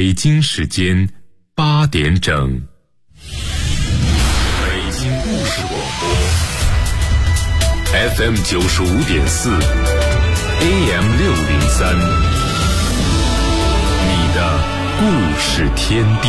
北京时间8点整，北京故事广播 FM 95.4 AM 603，你的故事天地。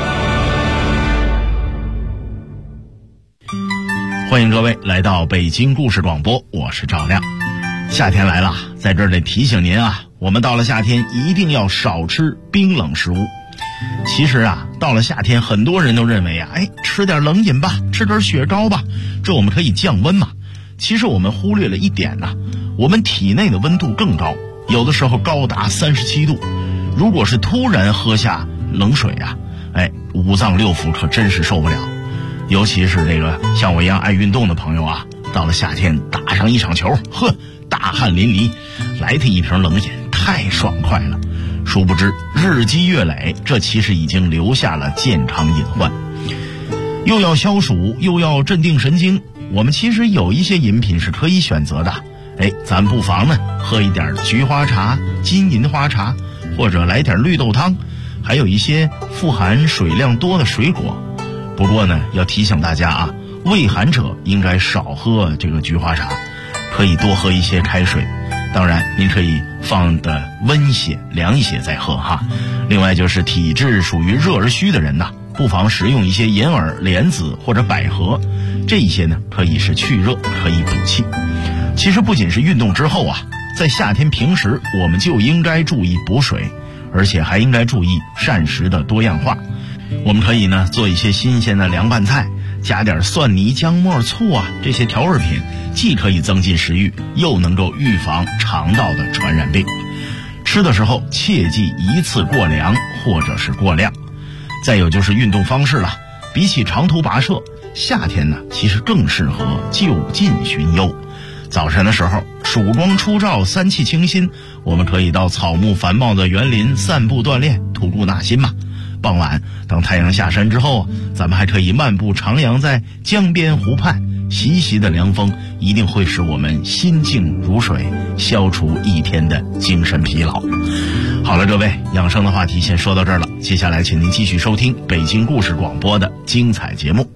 欢迎各位来到北京故事广播，我是赵亮。夏天来了，在这儿得提醒您啊，我们到了夏天一定要少吃冰冷食物。其实啊，到了夏天很多人都认为啊，吃点冷饮吧，吃点雪糕吧，这我们可以降温嘛。其实我们忽略了一点啊，我们体内的温度更高，有的时候高达37度。如果是突然喝下冷水啊，五脏六腑可真是受不了。尤其是这个像我一样爱运动的朋友啊，到了夏天打上一场球，大汗淋漓，来他一瓶冷饮，太爽快了。殊不知日积月累，这其实已经留下了健康隐患。又要消暑，又要镇定神经，我们其实有一些饮品是可以选择的。咱不妨呢喝一点菊花茶、金银花茶，或者来点绿豆汤，还有一些富含水量多的水果。不过呢，要提醒大家啊，胃寒者应该少喝这个菊花茶，可以多喝一些开水。当然您可以放的温一些凉一些再喝哈。另外就是体质属于热而虚的人呢，不妨食用一些银耳、莲子或者百合，这一些呢可以是去热，可以补气。其实不仅是运动之后啊，在夏天平时我们就应该注意补水，而且还应该注意膳食的多样化。我们可以呢做一些新鲜的凉拌菜，加点蒜泥、姜末、醋啊，这些调味品既可以增进食欲，又能够预防肠道的传染病。吃的时候切忌一次过凉或者是过量。再有就是运动方式了，比起长途跋涉，夏天呢其实更适合就近寻幽。早晨的时候曙光初照，三气清新，我们可以到草木繁茂的园林散步锻炼，吐故纳新嘛。傍晚当太阳下山之后，咱们还可以漫步徜徉在江边湖畔，习习的凉风一定会使我们心静如水，消除一天的精神疲劳。好了，各位，养生的话题先说到这儿了，接下来请您继续收听北京故事广播的精彩节目。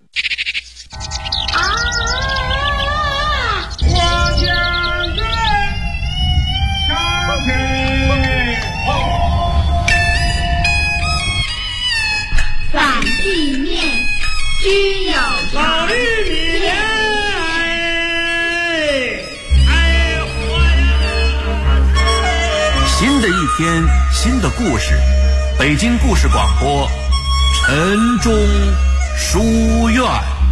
老绿米莲， 新的一天，新的故事，北京故事广播，晨钟书院。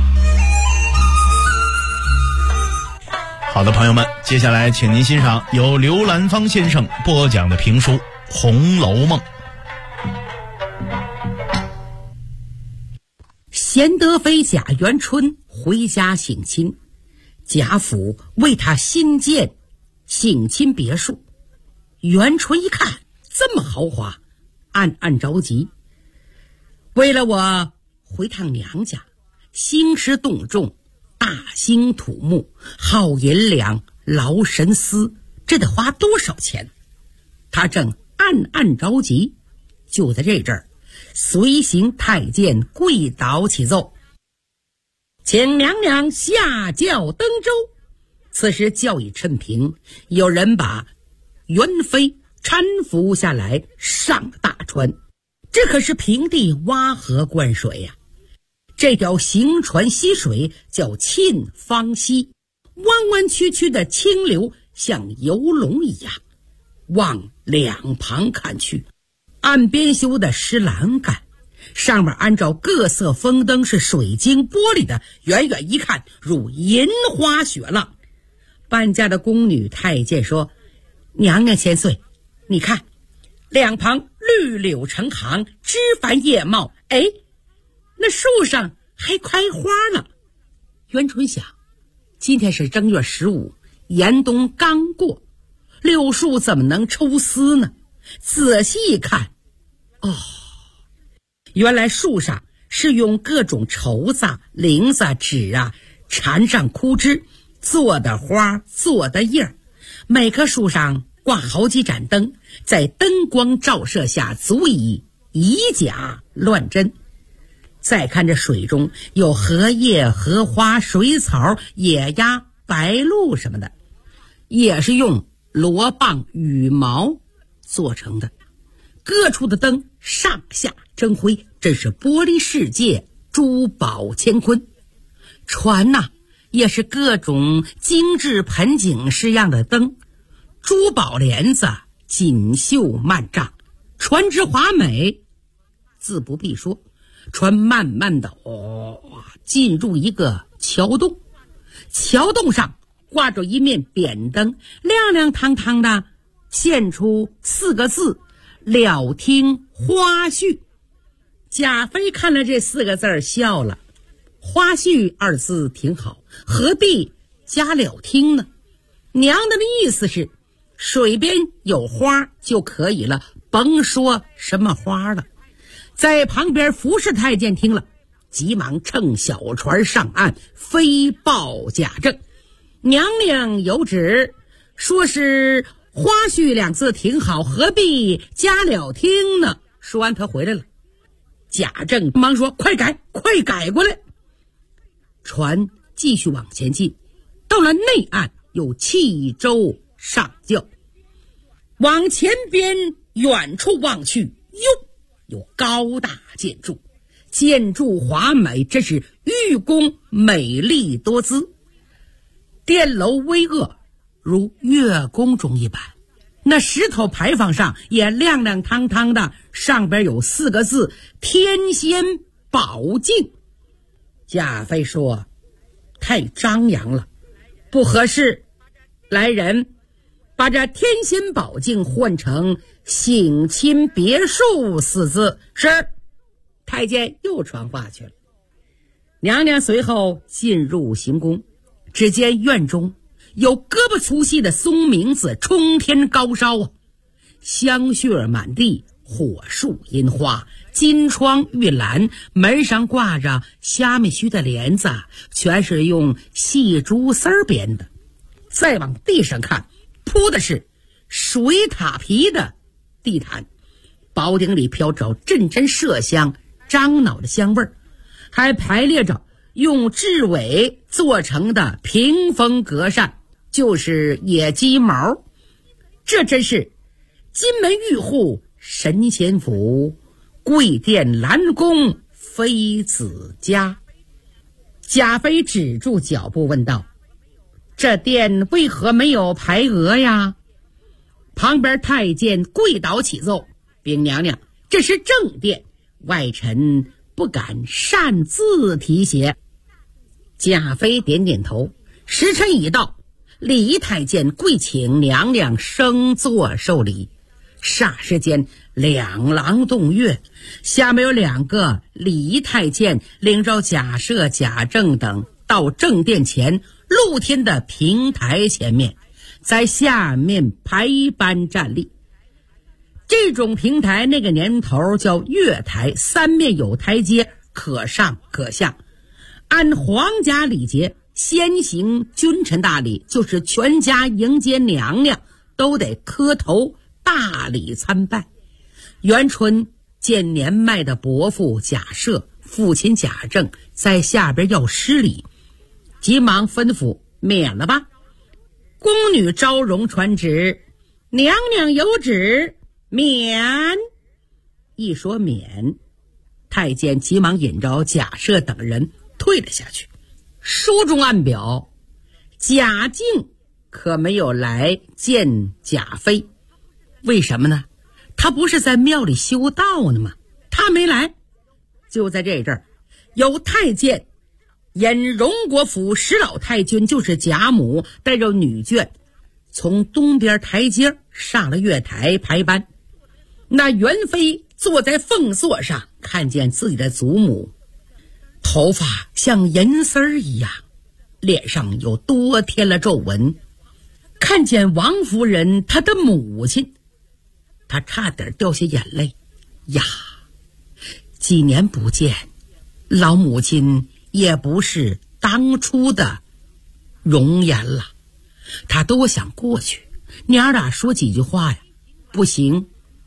好的，朋友们，接下来请您欣赏由刘兰芳先生播讲的评书《红楼梦》。 贤德妃贾元春回家省亲，贾府为她新建省亲别墅。元春一看这么豪华，暗暗着急。为了我回趟娘家，兴师动众，大兴土木，耗银两，劳神思，这得花多少钱？他正暗暗着急，就在这阵儿，随行太监跪倒启奏，请娘娘下轿登舟。此时轿已陈平，有人把元妃搀扶下来，上了大船。这可是平地挖河灌水呀，这条行船溪水叫沁芳溪，弯弯曲曲的清流像游龙一样。往两旁看去，岸边修的石栏杆，上面安照各色风灯，是水晶玻璃的，远远一看如银花雪浪。搬家的宫女太监说，娘娘千岁，你看两旁绿柳成行，枝繁叶茂，那树上还开花呢。元春想，今天是正月15，严冬刚过，柳树怎么能抽丝呢？仔细一看，原来树上是用各种绸子、绫子、纸啊缠上枯枝，做的花，做的叶儿。每棵树上挂好几盏灯，在灯光照射下足以以假乱真。再看这水中有荷叶、荷花、水草、野鸭、白鹭什么的，也是用螺蚌、羽毛做成的。各处的灯上下争辉，真是玻璃世界，珠宝乾坤。船呐，也是各种精致盆景式样的灯，珠宝帘子锦绣幔帐，船只华美，自不必说。船慢慢的进入一个桥洞，桥洞上挂着一面扁灯，亮亮堂堂的现出4个字：了听花絮。贾妃看了这4个字笑了，花絮2字挺好，何必加了听呢？娘的意思是水边有花就可以了，甭说什么花了。在旁边服侍太监听了，急忙乘小船上岸，飞报贾政：娘娘有旨，说是花絮2字挺好，何必加了听呢？说完他回来了。贾政忙说：快改过来。船继续往前进，到了内岸有汽舟上轿，往前边远处望去，哟，有高大建筑，建筑华美，真是玉宫美丽多姿，殿楼巍峨，如月宫中一般。那石头牌坊上也亮亮堂堂的，上边有4个字：天仙宝镜。贾妃说：太张扬了，不合适，来人把这天仙宝镜换成省亲别墅4字。是。太监又传话去了。娘娘随后进入行宫，只见院中有胳膊粗细的松明子冲天高烧啊，香屑满地，火树银花，金窗玉栏，门上挂着虾米须的帘子，全是用细竹丝编的。再往地上看，铺的是水獭皮的地毯，宝鼎里飘着阵阵麝香，樟脑的香味儿，还排列着用雉尾做成的屏风隔扇，就是野鸡毛。这真是金门玉户神仙府，贵殿兰宫妃子家。贾妃止住脚步问道：这殿为何没有排额呀？旁边太监跪倒启奏：禀娘娘，这是正殿，外臣不敢擅自题写。贾妃点点头：时辰已到，李太监跪请娘娘升座受礼。霎时间两廊动乐，下面有2个礼仪太监领着贾赦、贾政等到正殿前露天的平台前面，在下面排班站立。这种平台那个年头叫月台，3面有台阶，可上可下。按皇家礼节，先行君臣大礼，就是全家迎接娘娘都得磕头大礼参拜。元春见年迈的伯父贾赦、父亲贾政在下边要施礼，急忙吩咐免了吧。宫女昭容传旨：娘娘有旨，免。一说免，太监急忙引着贾赦等人退了下去。书中暗表，贾敬可没有来见贾妃，为什么呢？他不是在庙里修道呢吗？他没来。就在这阵儿，有太监引荣国府石老太君，就是贾母，带着女眷从东边台阶上了月台排班。那元妃坐在凤座上，看见自己的祖母，头发像银丝儿一样，脸上有多添了皱纹。看见王夫人她的母亲，她差点掉下眼泪呀。几年不见，老母亲也不是当初的容颜了。她多想过去，娘俩说几句话呀，不行，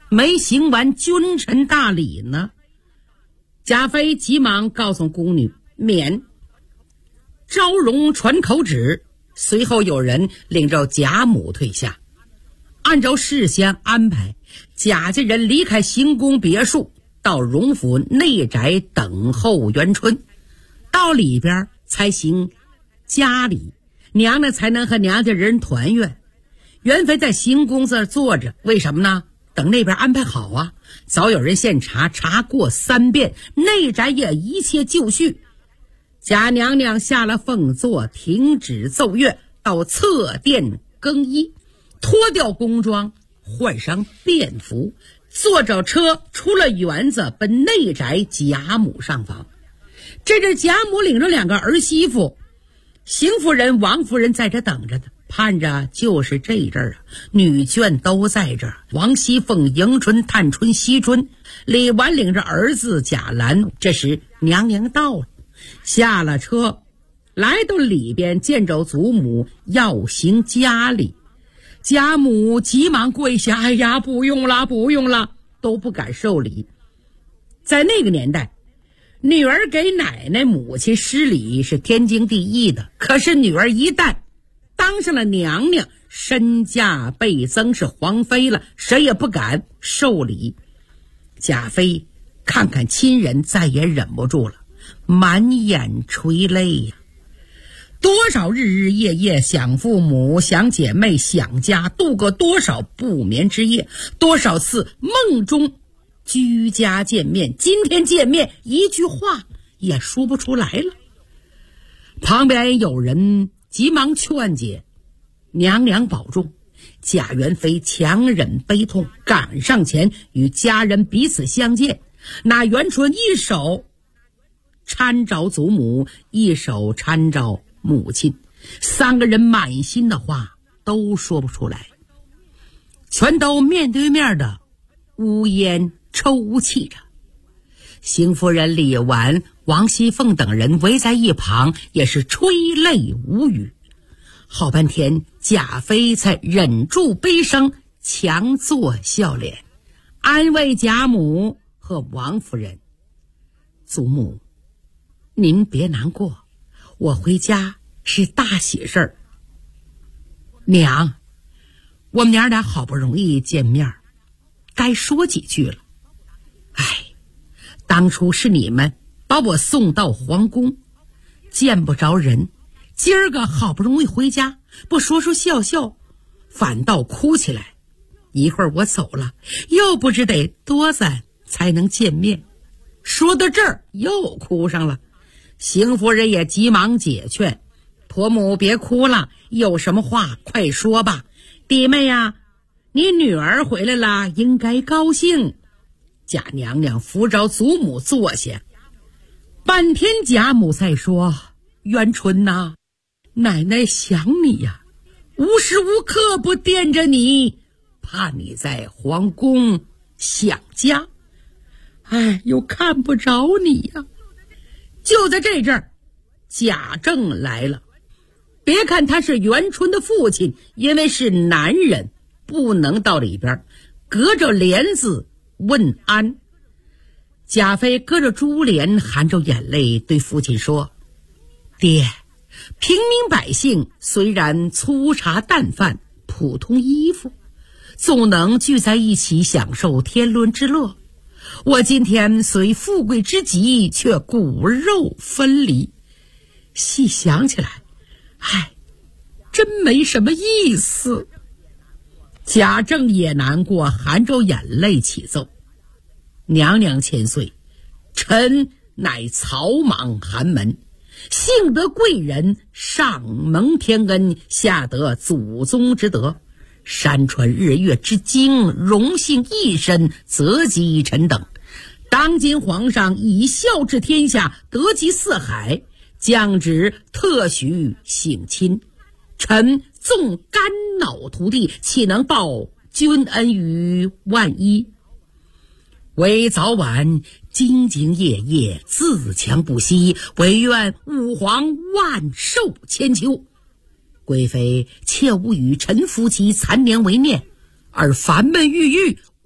没行完君臣大礼呢。贾妃急忙告诉宫女免。昭容传口旨，随后有人领着贾母退下。按照事先安排，贾家人离开行宫别墅，到荣府内宅等候元春。到里边才行家礼，娘娘才能和娘家人团圆。元妃在行宫这儿坐着，为什么呢？等那边安排好啊，早有人献茶，茶过3遍，内宅也一切就绪。贾娘娘下了凤座，停止奏乐，到侧殿更衣，脱掉宫装，换上便服，坐着车出了园子，奔内宅贾母上房。这是贾母领着2个儿媳妇，邢夫人、王夫人在这等着呢，盼着就是这阵儿啊，女眷都在这儿。王熙凤、迎春、探春、惜春，李纨领着儿子贾兰。这时娘娘到了，下了车，来到里边，见着祖母要行家礼。贾母急忙跪下，哎呀，不用了，不用了，都不敢受礼。在那个年代，女儿给奶奶母亲施礼是天经地义的，可是女儿一旦当上了娘娘，身价倍增，是皇妃了，谁也不敢受礼。贾妃看看亲人，再也忍不住了，满眼垂泪呀。多少日日夜夜想父母，想姐妹，想家，度过多少不眠之夜，多少次梦中居家见面，今天见面一句话也说不出来了。旁边有人急忙劝解，娘娘保重。贾元妃强忍悲痛，赶上前与家人彼此相见，那元春一手搀着祖母，一手搀着母亲，3个人满心的话都说不出来，全都面对面的呜咽抽泣着。邢夫人、李纨、王熙凤等人围在一旁，也是吹泪无语。好半天，贾妃才忍住悲声，强作笑脸，安慰贾母和王夫人：祖母，您别难过，我回家是大喜事儿。娘，我们娘俩好不容易见面，该说几句了。哎，当初是你们把我送到皇宫，见不着人，今儿个好不容易回家，不说说笑笑，反倒哭起来。一会儿我走了，又不知得多咱才能见面。说到这儿又哭上了。邢夫人也急忙解劝：婆母别哭了，有什么话快说吧。弟妹呀，你女儿回来了，应该高兴。贾娘娘扶着祖母坐下，半天贾母才说：元春呐，奶奶想你呀，无时无刻不惦着你，怕你在皇宫想家，哎，又看不着你呀。就在这阵儿，贾政来了。别看他是元春的父亲，因为是男人，不能到里边，隔着帘子问安。贾妃隔着珠帘，含着眼泪对父亲说：爹，平民百姓虽然粗茶淡饭，普通衣服，总能聚在一起享受天伦之乐。我今天虽富贵之极，却骨肉分离。细想起来，哎，真没什么意思。贾政也难过，含着眼泪启奏：娘娘千岁，臣乃草莽寒门，幸得贵人，上蒙天恩，下得祖宗之德，山川日月之精，荣幸一身，泽及臣等。当今皇上以孝治天下，德及四海，降旨特许省亲，臣纵肝脑涂地，岂能报君恩于万一？唯早晚兢兢业业，自强不息，唯愿吾皇万寿千秋。贵妃切勿与臣夫妻残年为念，而烦闷郁郁，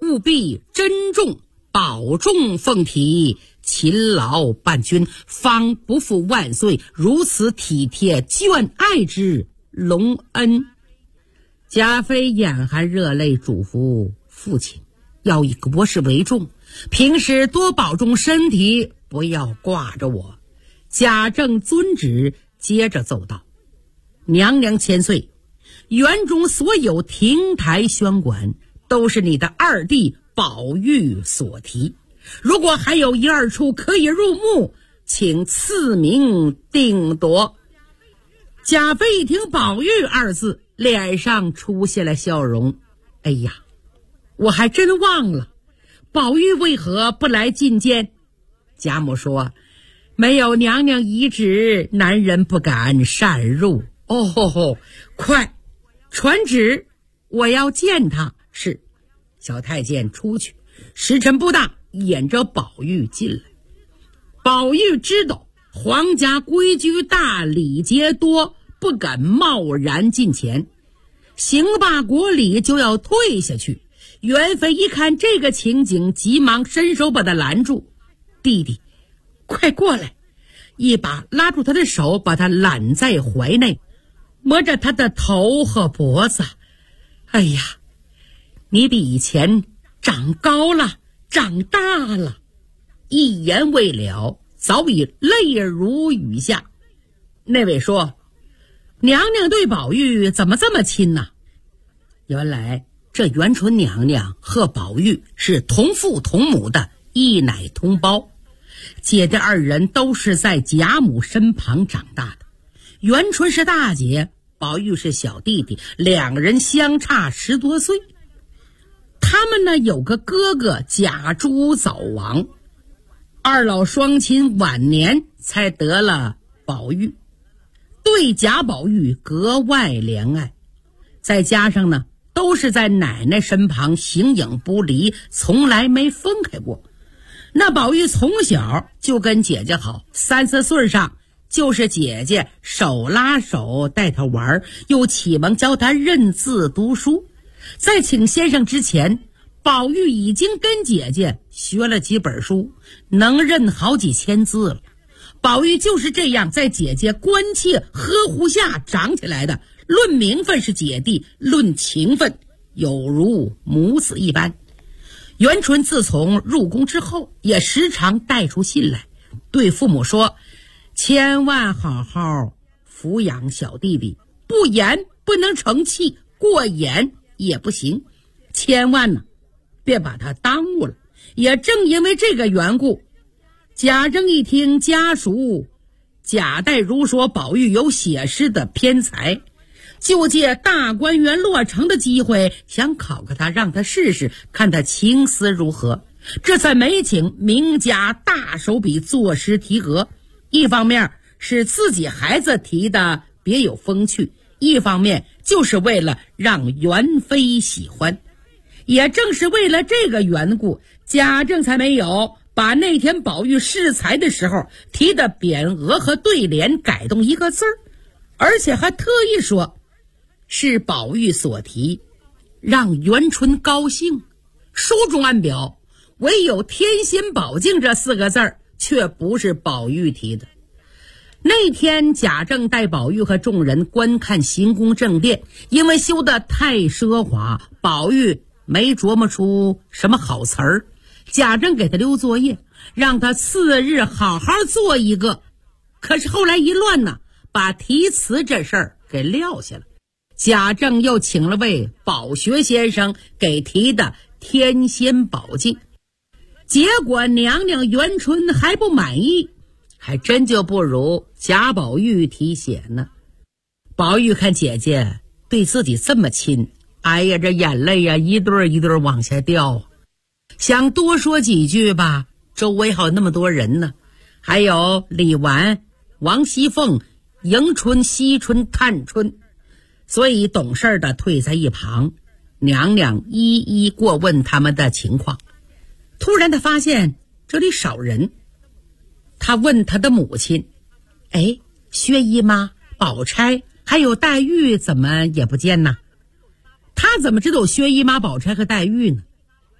务必珍重保重凤体，勤劳伴君，方不负万岁如此体贴眷爱之隆恩。贾妃眼含热泪嘱咐父亲要以国事为重，平时多保重身体，不要挂着我。贾政遵旨，接着奏道：娘娘千岁，园中所有亭台轩馆都是你的二弟宝玉所题，如果还有一二处可以入目，请赐名定夺。贾妃一听宝玉二字，脸上出现了笑容。哎呀，我还真忘了，宝玉为何不来觐见？贾母说：没有娘娘遗旨，男人不敢擅入。哦，快传旨，我要见他。是。小太监出去，时辰不大，引着宝玉进来。宝玉知道皇家规矩大，礼节多，不敢贸然进前，行罢国礼就要退下去。元妃一看这个情景，急忙伸手把他拦住：弟弟，快过来！一把拉住他的手，把他揽在怀内，摸着他的头和脖子。哎呀，你比以前长高了，长大了。一言未了，早已泪如雨下。那位说：娘娘对宝玉怎么这么亲呢？原来这元春娘娘和宝玉是同父同母的一奶同胞，姐弟二人都是在贾母身旁长大的。元春是大姐，宝玉是小弟弟，两人相差10多岁。他们呢有个哥哥贾珠早亡，二老双亲晚年才得了宝玉，对贾宝玉格外怜爱。再加上呢都是在奶奶身旁形影不离，从来没分开过。那宝玉从小就跟姐姐好，3、4岁上就是姐姐手拉手带他玩，又启蒙教他认字读书。在请先生之前，宝玉已经跟姐姐学了几本书，能认好几千字了。宝玉就是这样在姐姐关切呵护下长起来的，论名分是姐弟，论情分有如母子一般。元春自从入宫之后，也时常带出信来，对父母说：千万好好抚养小弟弟，不严不能成器，过严也不行，千万呢别把他耽误了。也正因为这个缘故，贾政一听家属贾代儒说宝玉有写诗的偏才，就借大观园落成的机会，想考个他，让他试试，看他情思如何。这才没请名家大手笔作诗题额，一方面是自己孩子题的别有风趣，一方面就是为了让元妃喜欢。也正是为了这个缘故，贾政才没有把那天宝玉试才的时候提的匾额和对联改动一个字儿，而且还特意说是宝玉所题，让元春高兴。书中暗表唯有天心宝镜这4个字儿却不是宝玉提的。那天贾政带宝玉和众人观看行宫正殿，因为修得太奢华，宝玉没琢磨出什么好词儿，贾政给他留作业，让他次日好好做一个。可是后来一乱呢，把题词这事儿给撂下了。贾政又请了位宝学先生给题的天仙宝镜，结果娘娘元春还不满意，还真就不如贾宝玉题写呢。宝玉看姐姐对自己这么亲，哎呀，这眼泪呀一对一对往下掉，想多说几句吧，周围还有那么多人呢，还有李纨、王熙凤、迎春、惜春、探春，所以懂事的退在一旁，娘娘一一过问他们的情况。突然他发现这里少人，他问他的母亲：哎，薛姨妈、宝钗还有黛玉怎么也不见呢？他怎么知道薛姨妈、宝钗和黛玉呢？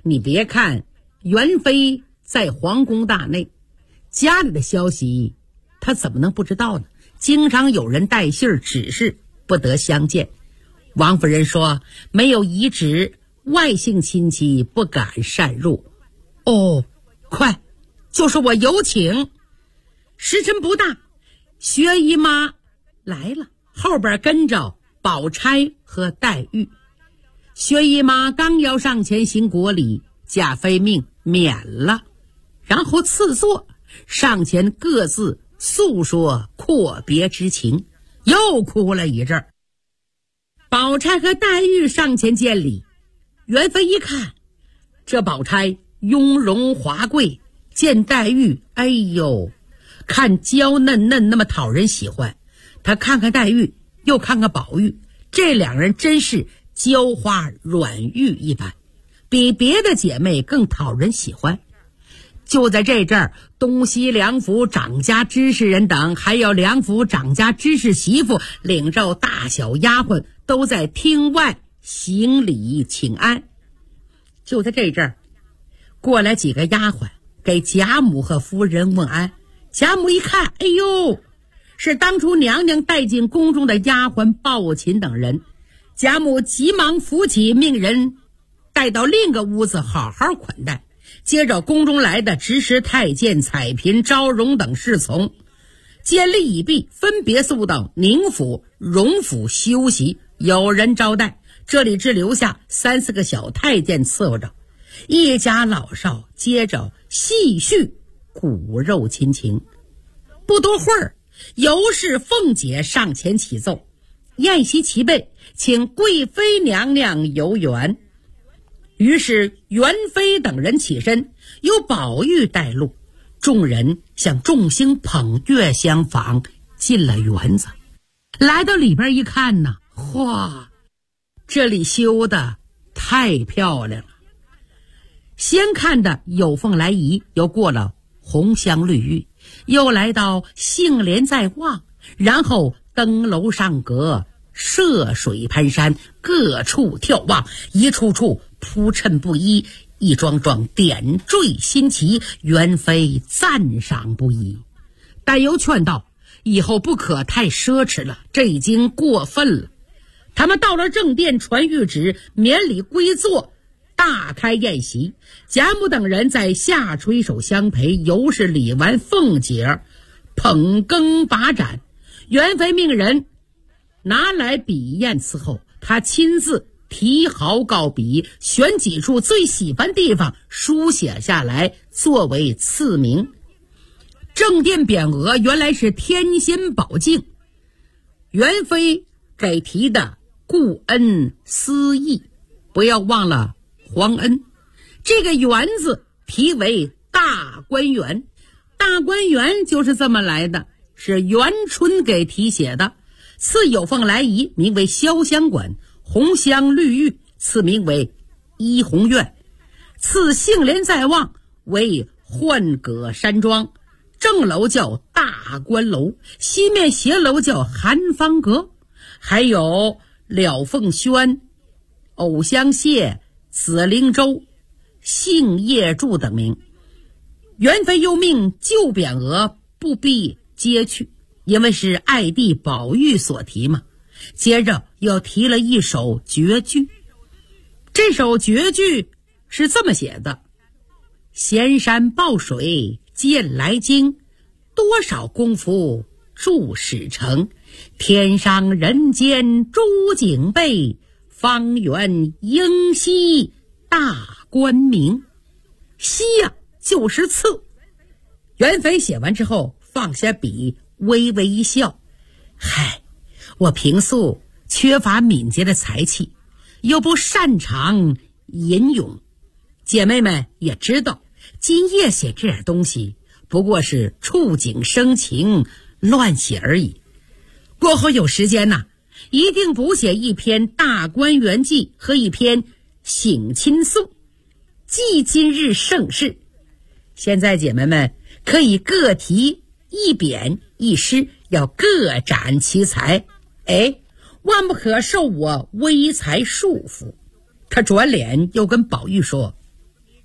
你别看元妃在皇宫大内，家里的消息他怎么能不知道呢？经常有人带信指示不得相见。王夫人说没有遗旨，外姓亲戚不敢擅入。哦，快，就是我有请。时辰不大，薛姨妈来了，后边跟着宝钗和黛玉。薛姨妈刚要上前行国礼，贾妃命免了，然后赐座，上前各自诉说阔别之情，又哭了一阵儿。宝钗和黛玉上前见礼，元妃一看，这宝钗雍容华贵，见黛玉，哎呦，看娇嫩嫩那么讨人喜欢。她看看黛玉，又看看宝玉，这两人真是娇花软玉一般，比别的姐妹更讨人喜欢。就在这阵儿，东西两府长家知识人等，还有两府长家知识媳妇，领着大小丫鬟，都在厅外行礼请安。就在这阵儿，过来几个丫鬟给贾母和夫人问安。贾母一看，哎呦，是当初娘娘带进宫中的丫鬟鲍琴等人。贾母急忙扶起，命人带到另一个屋子好好款待。接着宫中来的执事太监彩嫔、昭容等侍从见礼已毕，分别送到宁府、荣府休息，有人招待。这里只留下3、4个小太监伺候着，一家老少接着细叙骨肉亲情。不多会儿，尤氏、凤姐上前启奏，宴席齐备，请贵妃娘娘游园。于是元妃等人起身，由宝玉带路，众人像众星捧月相访，进了园子。来到里边一看呢，哇，这里修的太漂亮了。先看的有凤来仪，又过了红香绿玉，又来到杏帘在望，然后登楼上阁，涉水攀山，各处眺望，一处处铺陈不一，一桩桩点缀新奇，元妃赞赏不已，但又劝道以后不可太奢侈了，这已经过分了。他们到了正殿，传谕旨，免礼归坐，大开宴席。贾母等人在下垂手相陪，尤氏礼完，凤姐捧羹把盏，元妃命人拿来笔砚伺候，他亲自题毫告笔，选几处最喜欢地方书写下来作为赐名。正殿匾额原来是天仙宝镜，元妃给题的顾恩思义，不要忘了皇恩。这个园字题为大观园，大观园就是这么来的，是元春给题写的。赐有凤来仪名为潇湘馆，红香绿玉赐名为怡红院，赐杏帘在望为浣葛山庄，正楼叫大观楼，西面斜楼叫寒芳阁，还有了凤轩、藕香榭、紫菱洲、杏叶柱等名。元妃又命旧匾额不必揭去，因为是爱弟宝玉所题嘛。接着又提了一首绝句，这首绝句是这么写的：闲山抱水见来经，多少功夫筑史成，天上人间诸景备，方圆应惜大观明。惜呀，就是赐。元妃写完之后放下笔，微微一笑，嗨，我平素缺乏敏捷的才气，又不擅长吟咏，姐妹们也知道，今夜写这点东西不过是触景生情，乱写而已。过后有时间呐，一定补写一篇大观园记和一篇省亲颂，记今日盛事。现在姐妹们可以各题一匾一诗，要各展其才，万不可受我微才束缚。他转脸又跟宝玉说，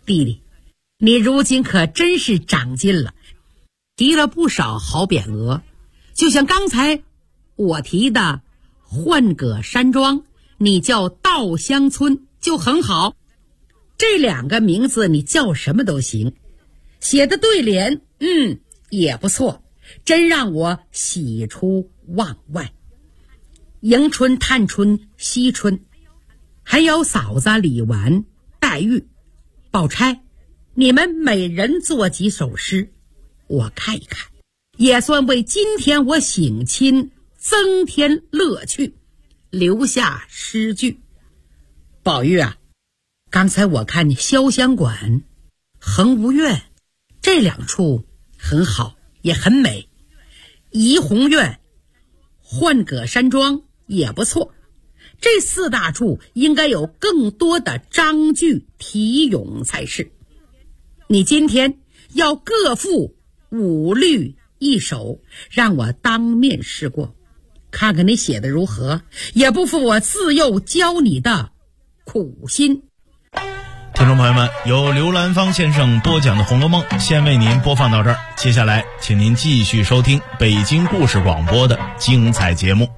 弟弟，你如今可真是长进了，提了不少好匾额，就像刚才我提的浣葛山庄，你叫稻香村就很好。这2个名字你叫什么都行，写的对联也不错，真让我喜出望外。迎春、探春、惜春，还有嫂子李纨、黛玉、宝钗，你们每人做几首诗，我看一看，也算为今天我省亲增添乐趣，留下诗句。宝玉啊，刚才我看潇湘馆、恒芜苑这2处很好，也很美，怡红院、浣葛山庄也不错，这4大处应该有更多的章句题咏才是。你今天要各赋5律1首，让我当面试过，看看你写的如何，也不负我自幼教你的苦心。 听众朋友们，由刘兰芳先生播讲的《红楼梦》先为您播放到这儿，接下来请您继续收听北京故事广播的精彩节目。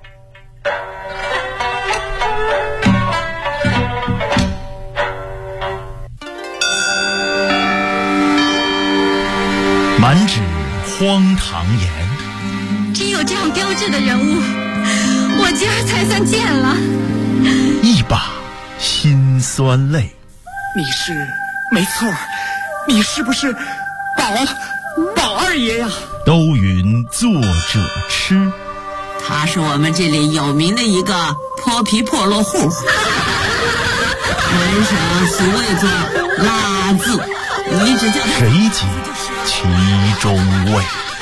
满纸荒唐言， 只有这样标致的人物，我今儿才算见了。 一把辛酸泪。 你是没错，你是不是宝二爷呀？ 都云作者痴， 他是我们这里有名的一个泼皮破落户，门上所谓作拉字，你只叫他谁及其中味。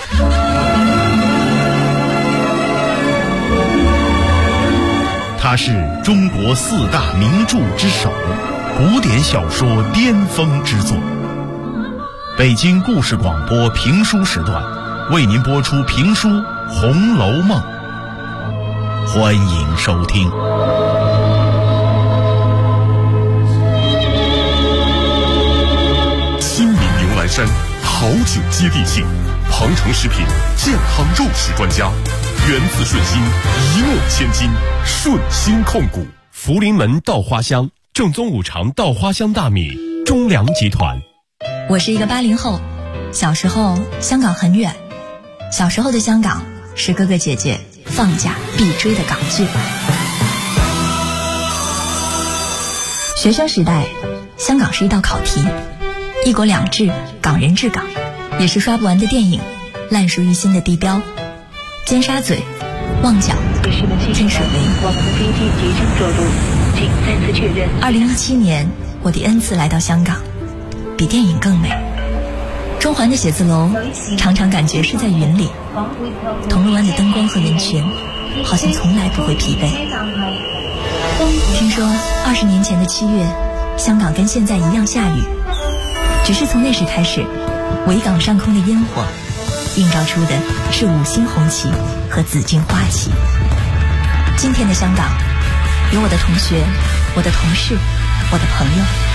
他是中国4大名著之首，古典小说巅峰之作。北京故事广播评书时段为您播出评书《红楼梦》，欢迎收听。 新民牛栏山好酒接地气，鹏程食品健康肉食专家，源自顺心，一诺千金，顺心控股。福临门稻花香，正宗5常稻花香大米，中粮集团。 我是一个80后，小时候香港很远，小时候的香港是哥哥姐姐放假必追的港剧。学生时代，香港是一道考题，一国两制，港人治港，也是刷不完的电影，烂熟于心的地标，尖沙咀、旺角、天水围。2017年，我第 N 次来到香港，比电影更美。中环的写字楼常常感觉是在云里，铜锣湾的灯光和人群好像从来不会疲惫。听说20年前的7月，香港跟现在一样下雨，只是从那时开始，维港上空的烟火映照出的是5星红旗和紫荆花旗。今天的香港，有我的同学，我的同事，我的朋友。